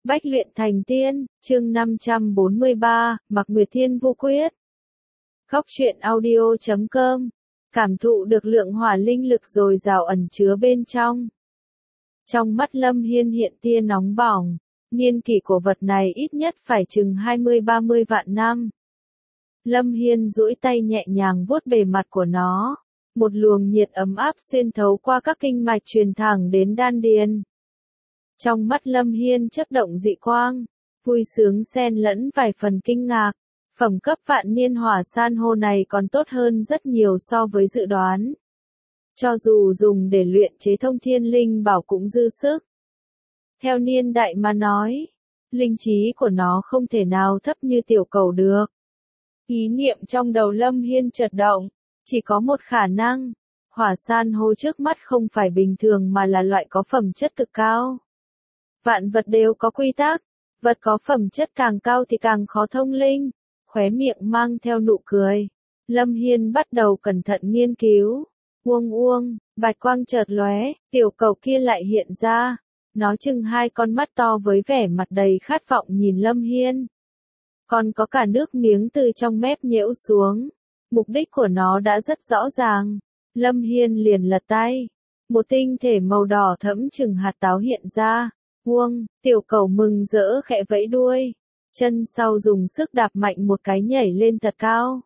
Bách luyện thành tiên, chương 543, Mạc Nguyệt Thiên Vô Quyết. Góc truyện audio.com. Cảm thụ được lượng hỏa linh lực dồi dào ẩn chứa bên trong. Trong mắt Lâm Hiên hiện tia nóng bỏng, niên kỷ của vật này ít nhất phải chừng 20-30 vạn năm. Lâm Hiên duỗi tay nhẹ nhàng vuốt bề mặt của nó, một luồng nhiệt ấm áp xuyên thấu qua các kinh mạch truyền thẳng đến đan điền. Trong mắt Lâm Hiên chớp động dị quang, vui sướng xen lẫn vài phần kinh ngạc. Phẩm cấp vạn niên hỏa san hô này còn tốt hơn rất nhiều so với dự đoán. Cho dù dùng để luyện chế thông thiên linh bảo cũng dư sức. Theo niên đại mà nói, linh trí của nó không thể nào thấp như tiểu cầu được. Ý niệm trong đầu Lâm Hiên chợt động, chỉ có một khả năng, hỏa san hô trước mắt không phải bình thường mà là loại có phẩm chất cực cao. Vạn vật đều có quy tắc, vật có phẩm chất càng cao thì càng khó thông linh. Khóe miệng mang theo nụ cười, Lâm Hiên bắt đầu cẩn thận nghiên cứu. Uông, bạch quang chợt lóe, tiểu cầu kia lại hiện ra. Nó chừng hai con mắt to với vẻ mặt đầy khát vọng nhìn Lâm Hiên. Còn có cả nước miếng từ trong mép nhễu xuống. Mục đích của nó đã rất rõ ràng. Lâm Hiên liền lật tay. Một tinh thể màu đỏ thẫm chừng hạt táo hiện ra. Tiểu cầu mừng rỡ khẽ vẫy đuôi. Chân sau dùng sức đạp mạnh một cái nhảy lên thật cao.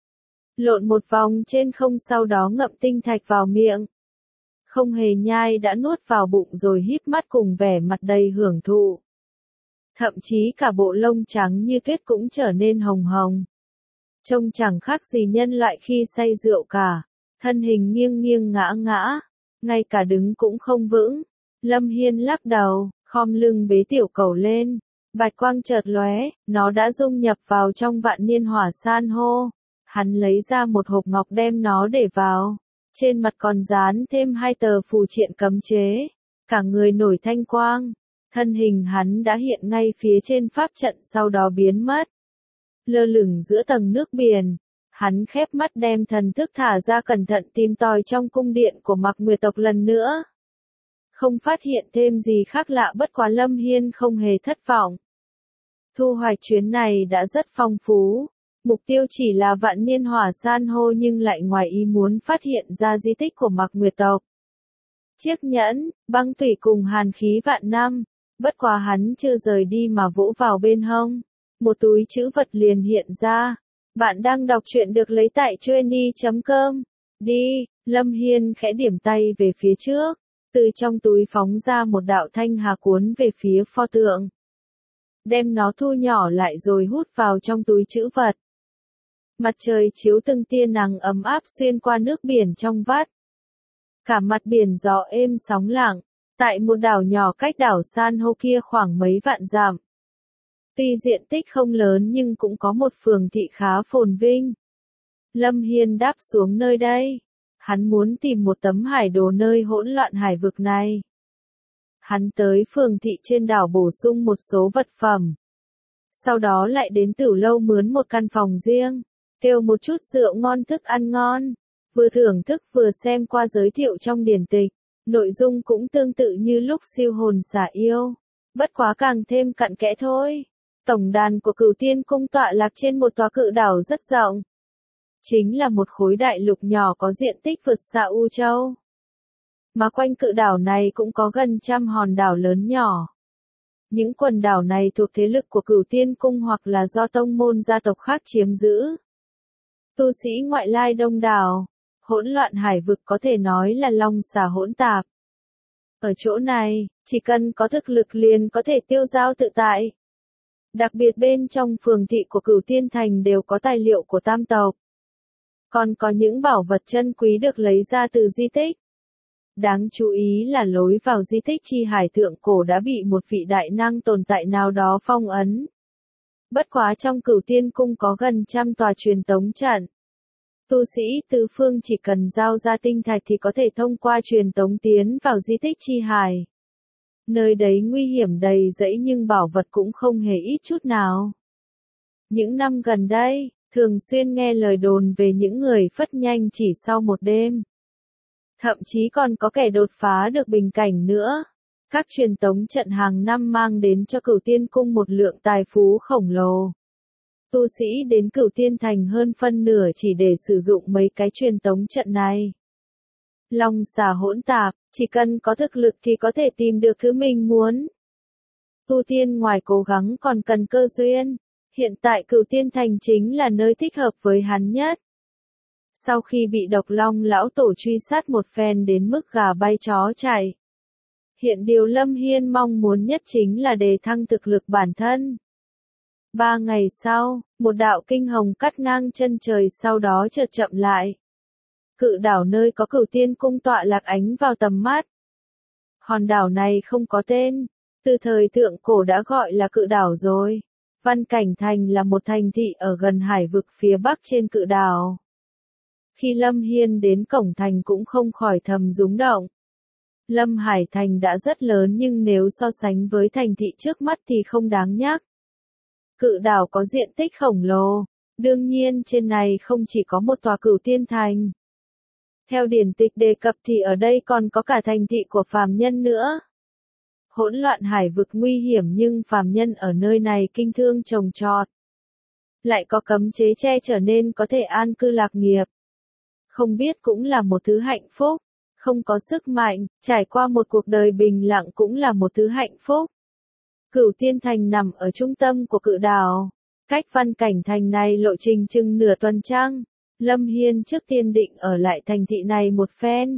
Lộn một vòng trên không sau đó ngậm tinh thạch vào miệng. Không hề nhai đã nuốt vào bụng rồi híp mắt cùng vẻ mặt đầy hưởng thụ. Thậm chí cả bộ lông trắng như tuyết cũng trở nên hồng hồng. Trông chẳng khác gì nhân loại khi say rượu cả. Thân hình nghiêng nghiêng ngã ngã. Ngay cả đứng cũng không vững. Lâm Hiên lắc đầu, khom lưng bế tiểu cầu lên. Bạch quang chợt lóe, nó đã dung nhập vào trong vạn niên hỏa san hô. Hắn lấy ra một hộp ngọc đem nó để vào. Trên mặt còn dán thêm 2 tờ phù triện cấm chế. Cả người nổi thanh quang. Thân hình hắn đã hiện ngay phía trên pháp trận sau đó biến mất. Lơ lửng giữa tầng nước biển. Hắn khép mắt đem thần thức thả ra cẩn thận tìm tòi trong cung điện của Mạc Nguyệt tộc lần nữa. Không phát hiện thêm gì khác lạ bất quá Lâm Hiên không hề thất vọng. Thu hoạch chuyến này đã rất phong phú. Mục tiêu chỉ là vạn niên hỏa san hô nhưng lại ngoài ý muốn phát hiện ra di tích của Mạc Nguyệt tộc. Chiếc nhẫn, băng tủy cùng hàn khí vạn năm. Bất quá hắn chưa rời đi mà vỗ vào bên hông. Một túi trữ vật liền hiện ra. Bạn đang đọc truyện được lấy tại trueni.com. Đi, Lâm Hiên khẽ điểm tay về phía trước. Từ trong túi phóng ra một đạo thanh hà cuốn về phía pho tượng. Đem nó thu nhỏ lại rồi hút vào trong túi trữ vật. Mặt trời chiếu từng tia nắng ấm áp xuyên qua nước biển trong vắt. Cả mặt biển gió êm sóng lặng, tại một đảo nhỏ cách đảo san hô kia khoảng mấy vạn dặm. Tuy diện tích không lớn nhưng cũng có một phường thị khá phồn vinh. Lâm Hiên đáp xuống nơi đây. Hắn muốn tìm một tấm hải đồ nơi hỗn loạn hải vực này. Hắn tới phường thị trên đảo bổ sung một số vật phẩm. Sau đó lại đến Tửu Lâu mướn một căn phòng riêng, kêu một chút rượu ngon thức ăn ngon, vừa thưởng thức vừa xem qua giới thiệu trong điển tịch. Nội dung cũng tương tự như lúc siêu hồn xả yêu, bất quá càng thêm cặn kẽ thôi. Tổng đàn của Cửu Tiên Cung tọa lạc trên một tòa cự đảo rất rộng. Chính là một khối đại lục nhỏ có diện tích vượt xa U Châu. Mà quanh cự đảo này cũng có gần 100 hòn đảo lớn nhỏ. Những quần đảo này thuộc thế lực của Cửu Tiên Cung hoặc là do tông môn gia tộc khác chiếm giữ. Tu sĩ ngoại lai đông đảo, hỗn loạn hải vực có thể nói là long xà hỗn tạp. Ở chỗ này, chỉ cần có thực lực liền có thể tiêu dao tự tại. Đặc biệt bên trong phường thị của Cửu Tiên Thành đều có tài liệu của tam tộc. Còn có những bảo vật chân quý được lấy ra từ di tích. Đáng chú ý là lối vào di tích Chi Hải thượng cổ đã bị một vị đại năng tồn tại nào đó phong ấn. Bất quá trong Cửu Tiên Cung có gần 100 tòa truyền tống trận. Tu sĩ tứ phương chỉ cần giao ra tinh thạch thì có thể thông qua truyền tống tiến vào di tích Chi Hải. Nơi đấy nguy hiểm đầy rẫy nhưng bảo vật cũng không hề ít chút nào. Những năm gần đây, thường xuyên nghe lời đồn về những người phất nhanh chỉ sau một đêm. Thậm chí còn có kẻ đột phá được bình cảnh nữa. Các truyền tống trận hàng năm mang đến cho Cửu Tiên Cung một lượng tài phú khổng lồ. Tu sĩ đến Cửu Tiên Thành hơn phân nửa chỉ để sử dụng mấy cái truyền tống trận này. Long xà hỗn tạp, chỉ cần có thực lực thì có thể tìm được thứ mình muốn. Tu tiên ngoài cố gắng còn cần cơ duyên. Hiện tại Cửu Tiên Thành chính là nơi thích hợp với hắn nhất. Sau khi bị Độc Long lão tổ truy sát một phen đến mức gà bay chó chạy. Hiện điều Lâm Hiên mong muốn nhất chính là đề thăng thực lực bản thân. 3 ngày sau, một đạo kinh hồng cắt ngang chân trời sau đó chợt chậm lại. Cự đảo nơi có Cửu Tiên Cung tọa lạc ánh vào tầm mắt. Hòn đảo này không có tên, từ thời thượng cổ đã gọi là cự đảo rồi. Văn Cảnh Thành là một thành thị ở gần hải vực phía bắc trên cự đảo. Khi Lâm Hiên đến cổng thành cũng không khỏi thầm rúng động. Lâm Hải Thành đã rất lớn nhưng nếu so sánh với thành thị trước mắt thì không đáng nhắc. Cự đảo có diện tích khổng lồ, đương nhiên trên này không chỉ có một tòa Cửu Tiên Thành. Theo điển tịch đề cập thì ở đây còn có cả thành thị của phàm nhân nữa. Hỗn loạn hải vực nguy hiểm nhưng phàm nhân ở nơi này kinh thương trồng trọt. Lại có cấm chế che trở nên có thể an cư lạc nghiệp. Không biết cũng là một thứ hạnh phúc. Không có sức mạnh, trải qua một cuộc đời bình lặng cũng là một thứ hạnh phúc. Cửu Tiên Thành nằm ở trung tâm của cự đảo. Cách Văn Cảnh Thành này lộ trình chừng nửa tuần trăng. Lâm Hiên trước tiên định ở lại thành thị này một phen.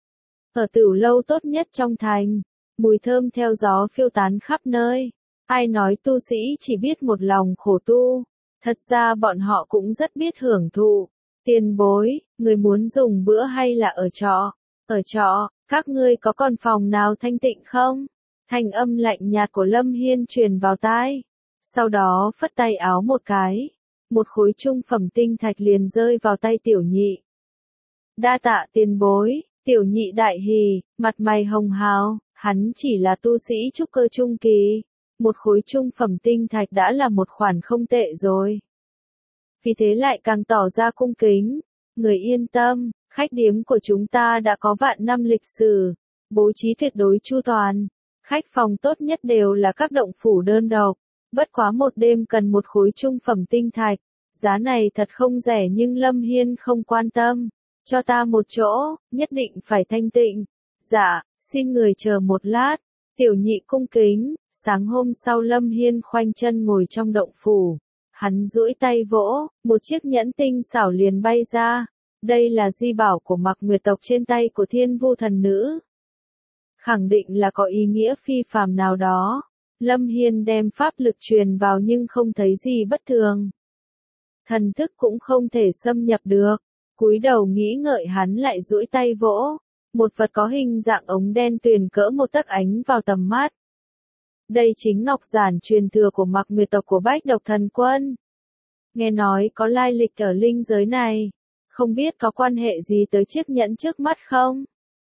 Ở Tửu lâu tốt nhất trong thành. Mùi thơm theo gió phiêu tán khắp nơi. Ai nói tu sĩ chỉ biết một lòng khổ tu. Thật ra bọn họ cũng rất biết hưởng thụ. Tiền bối, người muốn dùng bữa hay là ở trọ? Ở trọ, các ngươi có còn phòng nào thanh tịnh không? Thanh âm lạnh nhạt của Lâm Hiên truyền vào tai. Sau đó phất tay áo một cái. Một khối trung phẩm tinh thạch liền rơi vào tay tiểu nhị. Đa tạ tiền bối, tiểu nhị đại hỉ, mặt mày hồng hào, hắn chỉ là tu sĩ trúc cơ trung kỳ. Một khối trung phẩm tinh thạch đã là một khoản không tệ rồi. Vì thế lại càng tỏ ra cung kính. Người yên tâm, khách điếm của chúng ta đã có vạn năm lịch sử, bố trí tuyệt đối chu toàn. Khách phòng tốt nhất đều là các động phủ đơn độc. Bất quá một đêm cần một khối trung phẩm tinh thạch. Giá này thật không rẻ nhưng Lâm Hiên không quan tâm. Cho ta một chỗ, nhất định phải thanh tịnh. Dạ, xin người chờ một lát. Tiểu nhị cung kính. Sáng hôm sau Lâm Hiên khoanh chân ngồi trong động phủ. Hắn duỗi tay vỗ, một chiếc nhẫn tinh xảo liền bay ra. Đây là di bảo của Mạc Nguyệt tộc trên tay của Thiên Vu thần nữ. Khẳng định là có ý nghĩa phi phàm nào đó. Lâm Hiên đem pháp lực truyền vào nhưng không thấy gì bất thường. Thần thức cũng không thể xâm nhập được. Cúi đầu nghĩ ngợi hắn lại duỗi tay vỗ. Một vật có hình dạng ống đen tuyền cỡ một tấc ánh vào tầm mắt. Đây chính ngọc giản truyền thừa của Mạc Nguyệt tộc của Bách Độc Thần Quân. Nghe nói có lai lịch ở linh giới này. Không biết có quan hệ gì tới chiếc nhẫn trước mắt không?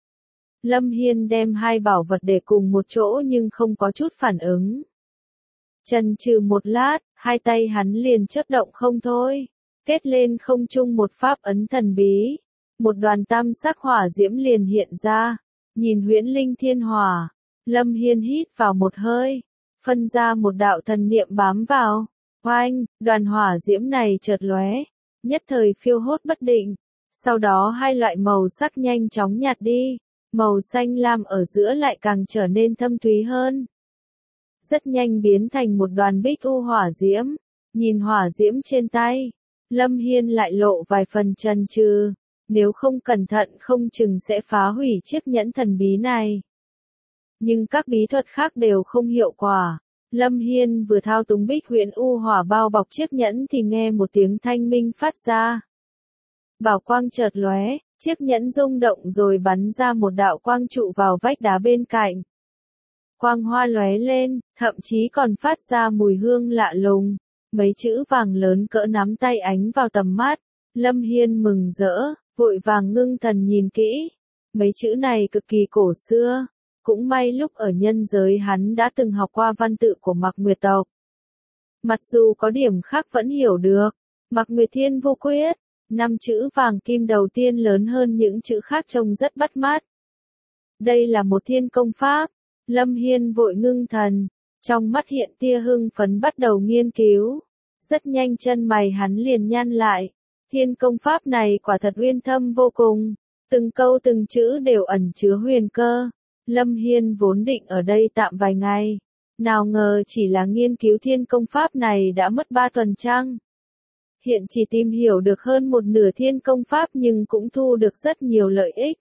Lâm Hiên đem hai bảo vật để cùng một chỗ nhưng không có chút phản ứng. Chần chừ một lát, hai tay hắn liền chớp động không thôi. Kết lên không trung một pháp ấn thần bí. Một đoàn tam sắc hỏa diễm liền hiện ra. Nhìn huyễn linh thiên hỏa. Lâm Hiên hít vào một hơi. Phân ra một đạo thần niệm bám vào. Oanh, đoàn hỏa diễm này chợt lóe. Nhất thời phiêu hốt bất định. Sau đó hai loại màu sắc nhanh chóng nhạt đi. Màu xanh lam ở giữa lại càng trở nên thâm thúy hơn. Rất nhanh biến thành một đoàn bích u hỏa diễm. Nhìn hỏa diễm trên tay. Lâm Hiên lại lộ vài phần chần chừ. Nếu không cẩn thận không chừng sẽ phá hủy chiếc nhẫn thần bí này. Nhưng các bí thuật khác đều không hiệu quả. Lâm Hiên vừa thao túng bích huyễn u hỏa bao bọc chiếc nhẫn thì nghe một tiếng thanh minh phát ra. Bảo quang chợt lóe, chiếc nhẫn rung động rồi bắn ra một đạo quang trụ vào vách đá bên cạnh. Quang hoa lóe lên, thậm chí còn phát ra mùi hương lạ lùng. Mấy chữ vàng lớn cỡ nắm tay ánh vào tầm mắt. Lâm Hiên mừng rỡ, vội vàng ngưng thần nhìn kỹ. Mấy chữ này cực kỳ cổ xưa. Cũng may lúc ở nhân giới hắn đã từng học qua văn tự của Mạc Nguyệt tộc. Mặc dù có điểm khác vẫn hiểu được. Mạc Nguyệt Thiên Vô Quyết, 5 chữ vàng kim đầu tiên lớn hơn những chữ khác trông rất bắt mắt. Đây là một thiên công pháp. Lâm Hiên vội ngưng thần, trong mắt hiện tia hưng phấn bắt đầu nghiên cứu. Rất nhanh chân mày hắn liền nhăn lại. Thiên công pháp này quả thật uyên thâm vô cùng, từng câu từng chữ đều ẩn chứa huyền cơ. Lâm Hiên vốn định ở đây tạm vài ngày, nào ngờ chỉ là nghiên cứu thiên công pháp này đã mất 3 tuần trăng. Hiện chỉ tìm hiểu được hơn một nửa thiên công pháp nhưng cũng thu được rất nhiều lợi ích.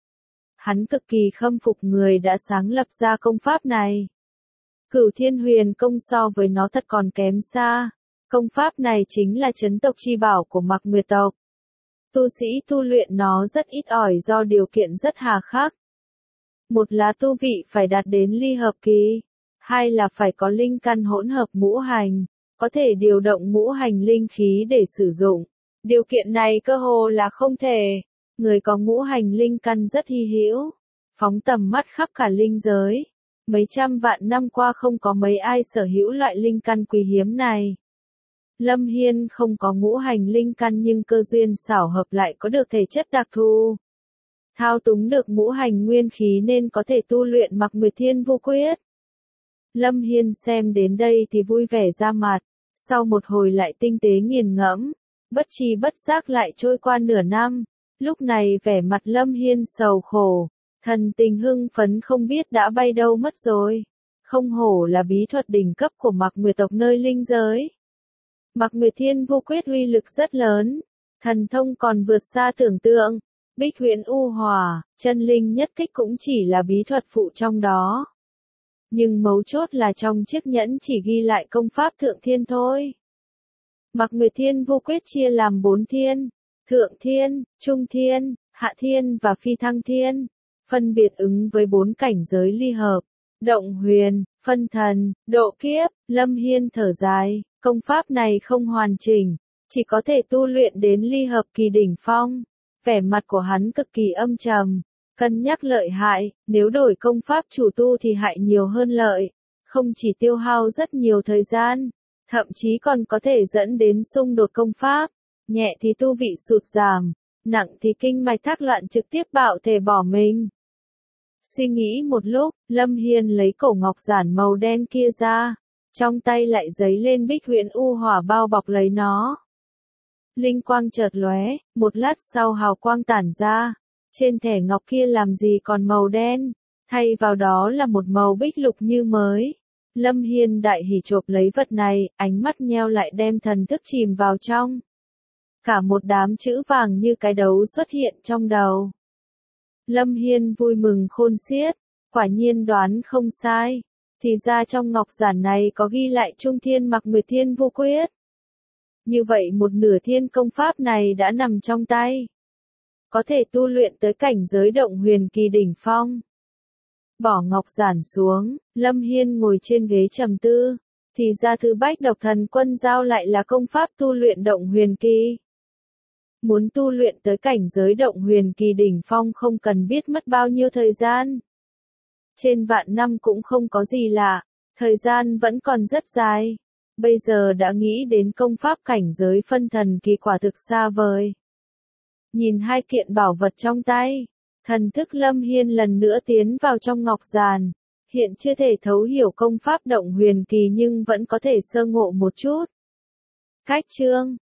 Hắn cực kỳ khâm phục người đã sáng lập ra công pháp này. Cửu Thiên Huyền Công so với nó thật còn kém xa. Công pháp này chính là trấn tộc chi bảo của Mạc Nguyệt tộc. Tu sĩ tu luyện nó rất ít ỏi do điều kiện rất hà khắc. Một là tu vị phải đạt đến ly hợp kỳ, hai là phải có linh căn hỗn hợp ngũ hành, có thể điều động ngũ hành linh khí để sử dụng. Điều kiện này cơ hồ là không thể. Người có ngũ hành linh căn rất hy hữu, phóng tầm mắt khắp cả linh giới. Mấy trăm vạn năm qua không có mấy ai sở hữu loại linh căn quý hiếm này. Lâm Hiên không có ngũ hành linh căn nhưng cơ duyên xảo hợp lại có được thể chất đặc thù. Thao túng được ngũ hành nguyên khí nên có thể tu luyện Mạc Nguyệt Thiên Vu Quyết. Lâm Hiên xem đến đây thì vui vẻ ra mặt, sau một hồi lại tinh tế nghiền ngẫm, bất tri bất giác lại trôi qua nửa năm. Lúc này vẻ mặt Lâm Hiên sầu khổ, thần tình hưng phấn không biết đã bay đâu mất rồi. Không hổ là bí thuật đỉnh cấp của Mạc Nguyệt tộc nơi linh giới. Mạc Nguyệt Thiên Vu Quyết uy lực rất lớn, thần thông còn vượt xa tưởng tượng. Bích Huyễn U Hỏa, chân linh nhất kích cũng chỉ là bí thuật phụ trong đó. Nhưng mấu chốt là trong chiếc nhẫn chỉ ghi lại công pháp thượng thiên thôi. Mạc Nguyệt Thiên Vu Quyết chia làm 4 thiên, thượng thiên, trung thiên, hạ thiên và phi thăng thiên, phân biệt ứng với 4 cảnh giới ly hợp, động huyền, phân thần, độ kiếp. Lâm Hiên thở dài, công pháp này không hoàn chỉnh, chỉ có thể tu luyện đến ly hợp kỳ đỉnh phong. Vẻ mặt của hắn cực kỳ âm trầm, cân nhắc lợi hại, nếu đổi công pháp chủ tu thì hại nhiều hơn lợi, không chỉ tiêu hao rất nhiều thời gian, thậm chí còn có thể dẫn đến xung đột công pháp, nhẹ thì tu vị sụt giảm, nặng thì kinh mạch thác loạn trực tiếp bạo thể bỏ mình. Suy nghĩ một lúc, Lâm Hiên lấy cổ ngọc giản màu đen kia ra, trong tay lại giấy lên Bích Huyễn U Hỏa bao bọc lấy nó. Linh quang chợt lóe, một lát sau hào quang tản ra, trên thẻ ngọc kia làm gì còn màu đen, thay vào đó là một màu bích lục như mới. Lâm Hiên đại hỉ chộp lấy vật này, ánh mắt nheo lại đem thần thức chìm vào trong. Cả một đám chữ vàng như cái đấu xuất hiện trong đầu. Lâm Hiên vui mừng khôn xiết, quả nhiên đoán không sai, thì ra trong ngọc giản này có ghi lại Trung Thiên Mạc Nguyệt Thiên Vu Quyết. Như vậy một nửa thiên công pháp này đã nằm trong tay. Có thể tu luyện tới cảnh giới động huyền kỳ đỉnh phong. Bỏ ngọc giản xuống, Lâm Hiên ngồi trên ghế trầm tư. Thì ra thứ Bách Độc Thần Quân giao lại là công pháp tu luyện động huyền kỳ. Muốn tu luyện tới cảnh giới động huyền kỳ đỉnh phong không cần biết mất bao nhiêu thời gian. Trên vạn năm cũng không có gì lạ, thời gian vẫn còn rất dài. Bây giờ đã nghĩ đến công pháp cảnh giới phân thần kỳ quả thực xa vời. Nhìn hai kiện bảo vật trong tay, thần thức Lâm Hiên lần nữa tiến vào trong ngọc giản. Hiện chưa thể thấu hiểu công pháp động huyền kỳ nhưng vẫn có thể sơ ngộ một chút. Cách chương